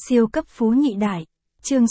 Siêu cấp phú nhị đại. Chương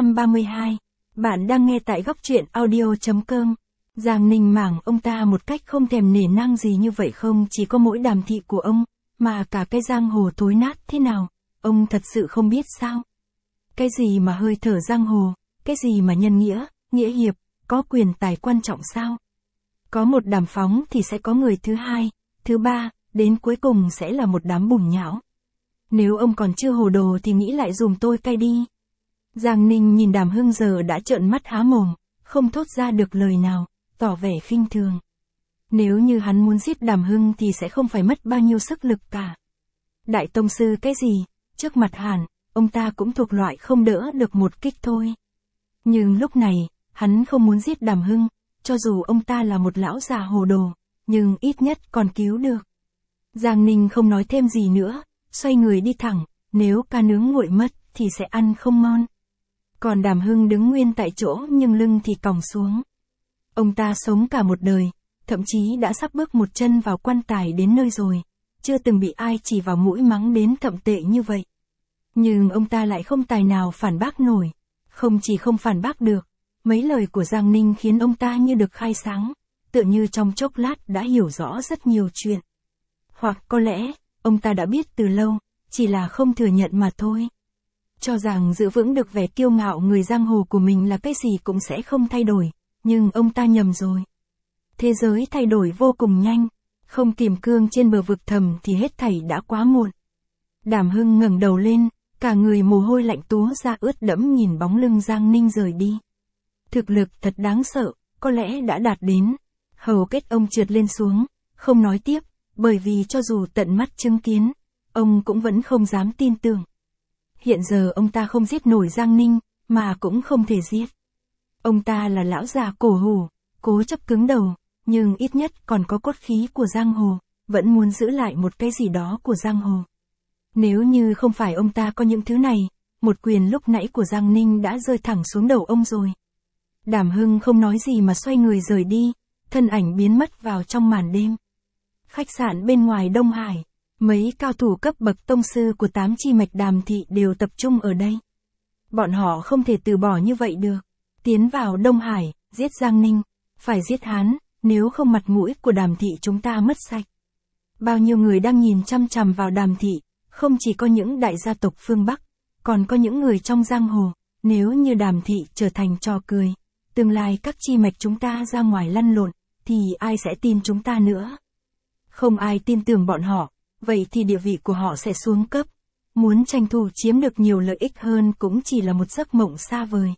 632. Bạn đang nghe tại góc truyện audio.com. Giang Ninh mảng ông ta một cách không thèm nể nang gì như vậy, không chỉ có mỗi Đàm thị của ông, mà cả cái giang hồ thối nát thế nào, ông thật sự không biết sao. Cái gì mà hơi thở giang hồ, cái gì mà nhân nghĩa, nghĩa hiệp, có quyền tài quan trọng sao? Có một Đàm Phóng thì sẽ có người thứ hai, thứ ba, đến cuối cùng sẽ là một đám bùn nhão. Nếu ông còn chưa hồ đồ thì nghĩ lại dùm tôi cay đi. Giang Ninh nhìn Đàm Hưng giờ đã trợn mắt há mồm, không thốt ra được lời nào, tỏ vẻ khinh thường. Nếu như hắn muốn giết Đàm Hưng thì sẽ không phải mất bao nhiêu sức lực cả. Đại tông sư cái gì, trước mặt Hàn, ông ta cũng thuộc loại không đỡ được một kích thôi. Nhưng lúc này, hắn không muốn giết Đàm Hưng, cho dù ông ta là một lão già hồ đồ, nhưng ít nhất còn cứu được. Giang Ninh không nói thêm gì nữa, xoay người đi thẳng, nếu cá nướng nguội mất thì sẽ ăn không ngon. Còn Đàm Hưng đứng nguyên tại chỗ nhưng lưng thì còng xuống. Ông ta sống cả một đời, thậm chí đã sắp bước một chân vào quan tài đến nơi rồi, chưa từng bị ai chỉ vào mũi mắng đến thậm tệ như vậy. Nhưng ông ta lại không tài nào phản bác nổi, không chỉ không phản bác được, mấy lời của Giang Ninh khiến ông ta như được khai sáng, tựa như trong chốc lát đã hiểu rõ rất nhiều chuyện. Hoặc có lẽ, ông ta đã biết từ lâu, chỉ là không thừa nhận mà thôi. Cho rằng giữ vững được vẻ kiêu ngạo người giang hồ của mình là cái gì cũng sẽ không thay đổi, nhưng ông ta nhầm rồi. Thế giới thay đổi vô cùng nhanh, không kìm cương trên bờ vực thầm thì hết thảy đã quá muộn. Đàm Hưng ngẩng đầu lên, cả người mồ hôi lạnh túa ra ướt đẫm nhìn bóng lưng Giang Ninh rời đi. Thực lực thật đáng sợ, có lẽ đã đạt đến. Hầu kết ông trượt lên xuống, không nói tiếp, bởi vì cho dù tận mắt chứng kiến, ông cũng vẫn không dám tin tưởng. Hiện giờ ông ta không giết nổi Giang Ninh, mà cũng không thể giết. Ông ta là lão già cổ hủ, cố chấp cứng đầu, nhưng ít nhất còn có cốt khí của giang hồ, vẫn muốn giữ lại một cái gì đó của giang hồ. Nếu như không phải ông ta có những thứ này, một quyền lúc nãy của Giang Ninh đã rơi thẳng xuống đầu ông rồi. Đàm Hưng không nói gì mà xoay người rời đi, thân ảnh biến mất vào trong màn đêm. Khách sạn bên ngoài Đông Hải, mấy cao thủ cấp bậc tông sư của 8 chi mạch Đàm thị đều tập trung ở đây. Bọn họ không thể từ bỏ như vậy được. Tiến vào Đông Hải, giết Giang Ninh, phải giết hắn, nếu không mặt mũi của Đàm thị chúng ta mất sạch. Bao nhiêu người đang nhìn chăm chằm vào Đàm thị, không chỉ có những đại gia tộc phương Bắc, còn có những người trong giang hồ. Nếu như Đàm thị trở thành trò cười, tương lai các chi mạch chúng ta ra ngoài lăn lộn, thì ai sẽ tin chúng ta nữa? Không ai tin tưởng bọn họ, vậy thì địa vị của họ sẽ xuống cấp. Muốn tranh thủ chiếm được nhiều lợi ích hơn cũng chỉ là một giấc mộng xa vời.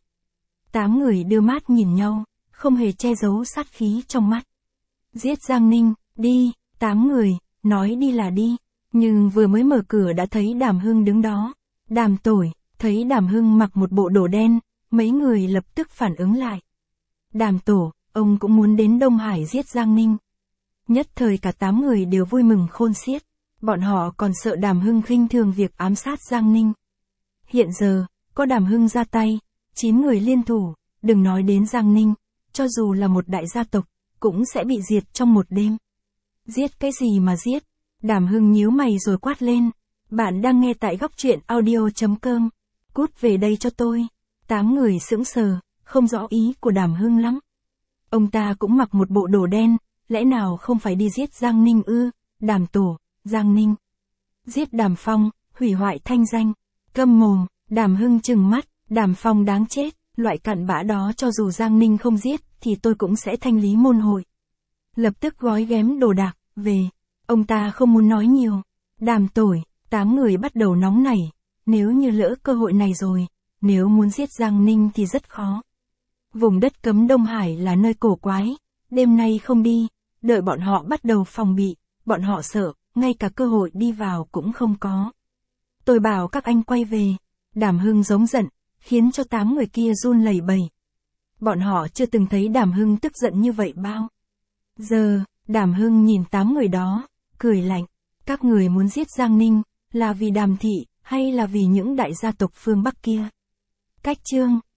8 người đưa mắt nhìn nhau, không hề che giấu sát khí trong mắt. Giết Giang Ninh, đi, 8 người, nói đi là đi. Nhưng vừa mới mở cửa đã thấy Đàm Hưng đứng đó. Đàm Tổi, thấy Đàm Hưng mặc một bộ đồ đen, mấy người lập tức phản ứng lại. Đàm Tổ, ông cũng muốn đến Đông Hải giết Giang Ninh. Nhất thời cả 8 người đều vui mừng khôn xiết. Bọn họ còn sợ Đàm Hưng khinh thường việc ám sát Giang Ninh. Hiện giờ, có Đàm Hưng ra tay, 9 người liên thủ, đừng nói đến Giang Ninh, cho dù là một đại gia tộc, cũng sẽ bị diệt trong một đêm. Giết cái gì mà giết? Đàm Hưng nhíu mày rồi quát lên. Bạn đang nghe tại góc truyện audio.com. Cút về đây cho tôi. 8 người sững sờ, không rõ ý của Đàm Hưng lắm. Ông ta cũng mặc một bộ đồ đen, lẽ nào không phải đi giết Giang Ninh ư? Đàm Tổ, Giang Ninh. Giết Đàm Phong, hủy hoại thanh danh. Câm mồm, Đàm Hưng trừng mắt, Đàm Phong đáng chết, loại cặn bã đó cho dù Giang Ninh không giết, thì tôi cũng sẽ thanh lý môn hội. Lập tức gói ghém đồ đạc, về. Ông ta không muốn nói nhiều. Đàm Tổi, 8 người bắt đầu nóng nảy. Nếu như lỡ cơ hội này rồi, nếu muốn giết Giang Ninh thì rất khó. Vùng đất cấm Đông Hải là nơi cổ quái, đêm nay không đi, đợi bọn họ bắt đầu phòng bị, bọn họ sợ, ngay cả cơ hội đi vào cũng không có. Tôi bảo các anh quay về. Đàm Hưng giống giận, khiến cho 8 người kia run lẩy bẩy. Bọn họ chưa từng thấy Đàm Hưng tức giận như vậy bao giờ. Đàm Hưng nhìn 8 người đó, cười lạnh. Các người muốn giết Giang Ninh, là vì Đàm thị, hay là vì những đại gia tộc phương Bắc kia? Cách chương